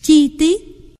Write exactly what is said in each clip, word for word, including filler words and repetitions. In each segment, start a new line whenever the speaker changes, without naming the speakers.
Chi tiết.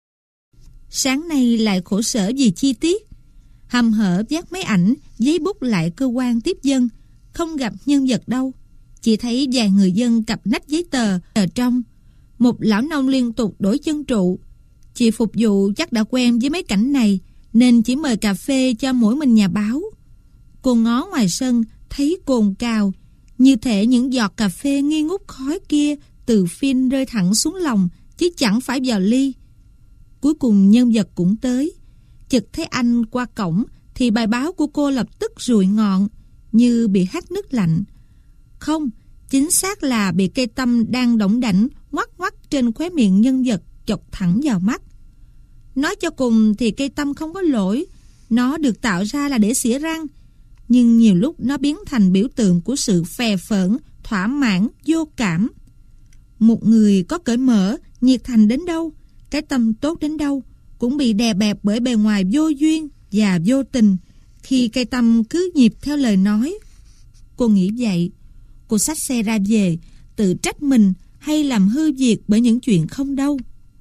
Sáng nay lại khổ sở vì chi tiết. Hầm hở vác máy ảnh, giấy bút lại cơ quan tiếp dân, không gặp nhân vật đâu. Chỉ thấy vài người dân cặp nách giấy tờ ở trong. Một lão nông liên tục đổi chân trụ. Chị phục vụ chắc đã quen với mấy cảnh này, nên chỉ mời cà phê cho mỗi mình nhà báo. Cô ngó ngoài sân, thấy cồn cào, như thể những giọt cà phê nghi ngút khói kia từ phin rơi thẳng xuống lòng, chứ chẳng phải vào ly. Cuối cùng nhân vật cũng tới. Chợt thấy anh qua cổng thì bài báo của cô lập tức rụi ngọn, như bị hắt nước lạnh. Không, chính xác là bị cây tăm đang đỏng đảnh ngoắc ngoắc trên khóe miệng nhân vật chọc thẳng vào mắt. Nói cho cùng thì cây tăm không có lỗi, nó được tạo ra là để xỉa răng, nhưng nhiều lúc nó biến thành biểu tượng của sự phè phỡn, thỏa mãn, vô cảm. Một người có cởi mở, nhiệt thành đến đâu, cái tâm tốt đến đâu, cũng bị đè bẹp bởi bề ngoài vô duyên và vô tình khi cây tăm cứ nhịp theo lời nói. Cô nghĩ vậy. Cô xách xe ra về, tự trách mình hay làm hư việc bởi những chuyện không đâu.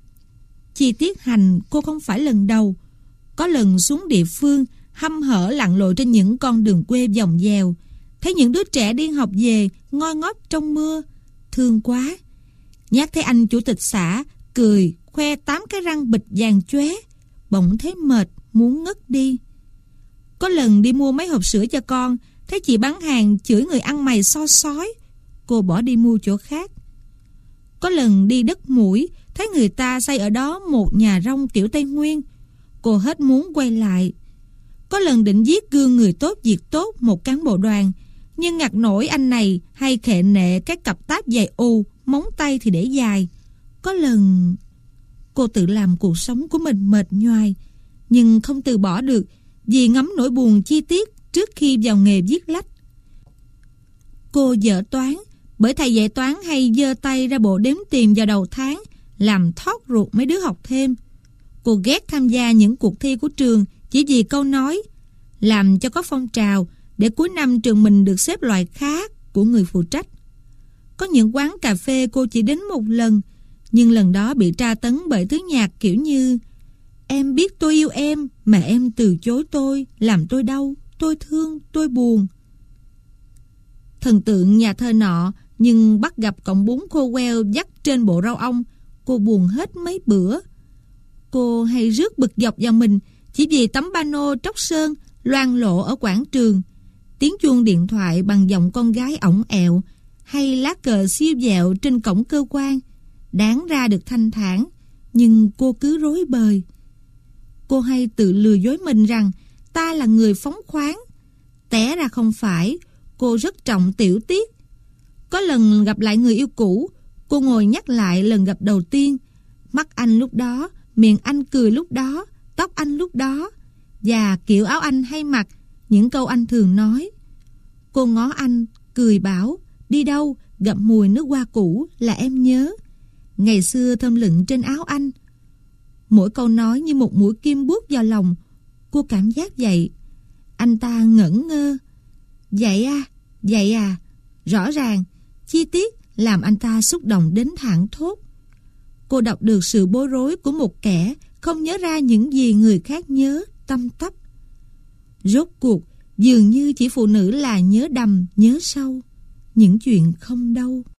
Chi tiết hành cô không phải lần đầu. Có lần xuống địa phương, hăm hở lặn lội trên những con đường quê vòng vèo, thấy những đứa trẻ đi học về ngoi ngóp trong mưa, thương quá. Nhắc thấy anh chủ tịch xã cười khoe tám cái răng bịch vàng chóe, bỗng thấy mệt muốn ngất đi. Có lần đi mua mấy hộp sữa cho con, thấy chị bán hàng chửi người ăn mày so sói, cô bỏ đi mua chỗ khác. Có lần đi đất Mũi, thấy người ta xây ở đó một nhà rông kiểu Tây Nguyên, cô hết muốn quay lại. Có lần định viết gương người tốt việc tốt một cán bộ đoàn, nhưng ngặt nổi anh này hay khệ nệ cái cặp táp dài ù, móng tay thì để dài. Có lần cô tự làm cuộc sống của mình mệt nhoài, nhưng không từ bỏ được vì ngấm nỗi buồn chi tiết trước khi vào nghề viết lách. Cô dở toán, bởi thầy dạy toán hay giơ tay ra bộ đếm tiền vào đầu tháng, làm thót ruột mấy đứa học thêm. Cô ghét tham gia những cuộc thi của trường chỉ vì câu nói, làm cho có phong trào để cuối năm trường mình được xếp loại khá của người phụ trách. Có những quán cà phê cô chỉ đến một lần, nhưng lần đó bị tra tấn bởi thứ nhạc kiểu như em biết tôi yêu em mà em từ chối tôi, làm tôi đau, tôi thương, tôi buồn. Thần tượng nhà thơ nọ, nhưng bắt gặp cọng bún khô queo dắt trên bộ rau ong, cô buồn hết mấy bữa. Cô hay rước bực dọc vào mình chỉ vì tấm pano tróc sơn loang lộ ở quảng trường, tiếng chuông điện thoại bằng giọng con gái ỏng ẹo, hay lá cờ siêu vẹo trên cổng cơ quan. Đáng ra được thanh thản, nhưng cô cứ rối bời. Cô hay tự lừa dối mình rằng ta là người phóng khoáng. Té ra không phải, cô rất trọng tiểu tiết. Có lần gặp lại người yêu cũ, cô ngồi nhắc lại lần gặp đầu tiên. Mắt anh lúc đó, miệng anh cười lúc đó, tóc anh lúc đó, và kiểu áo anh hay mặc, những câu anh thường nói. Cô ngó anh, cười bảo, đi đâu, gặp mùi nước hoa cũ là em nhớ. Ngày xưa thơm lựng trên áo anh. Mỗi câu nói như một mũi kim buốt vào lòng. Cô cảm giác vậy. Anh ta ngẩn ngơ. Vậy à, vậy à. Rõ ràng, chi tiết làm anh ta xúc động đến thảng thốt. Cô đọc được sự bối rối của một kẻ không nhớ ra những gì người khác nhớ, tâm tấp. Rốt cuộc, dường như chỉ phụ nữ là nhớ đầm, nhớ sâu những chuyện không đâu.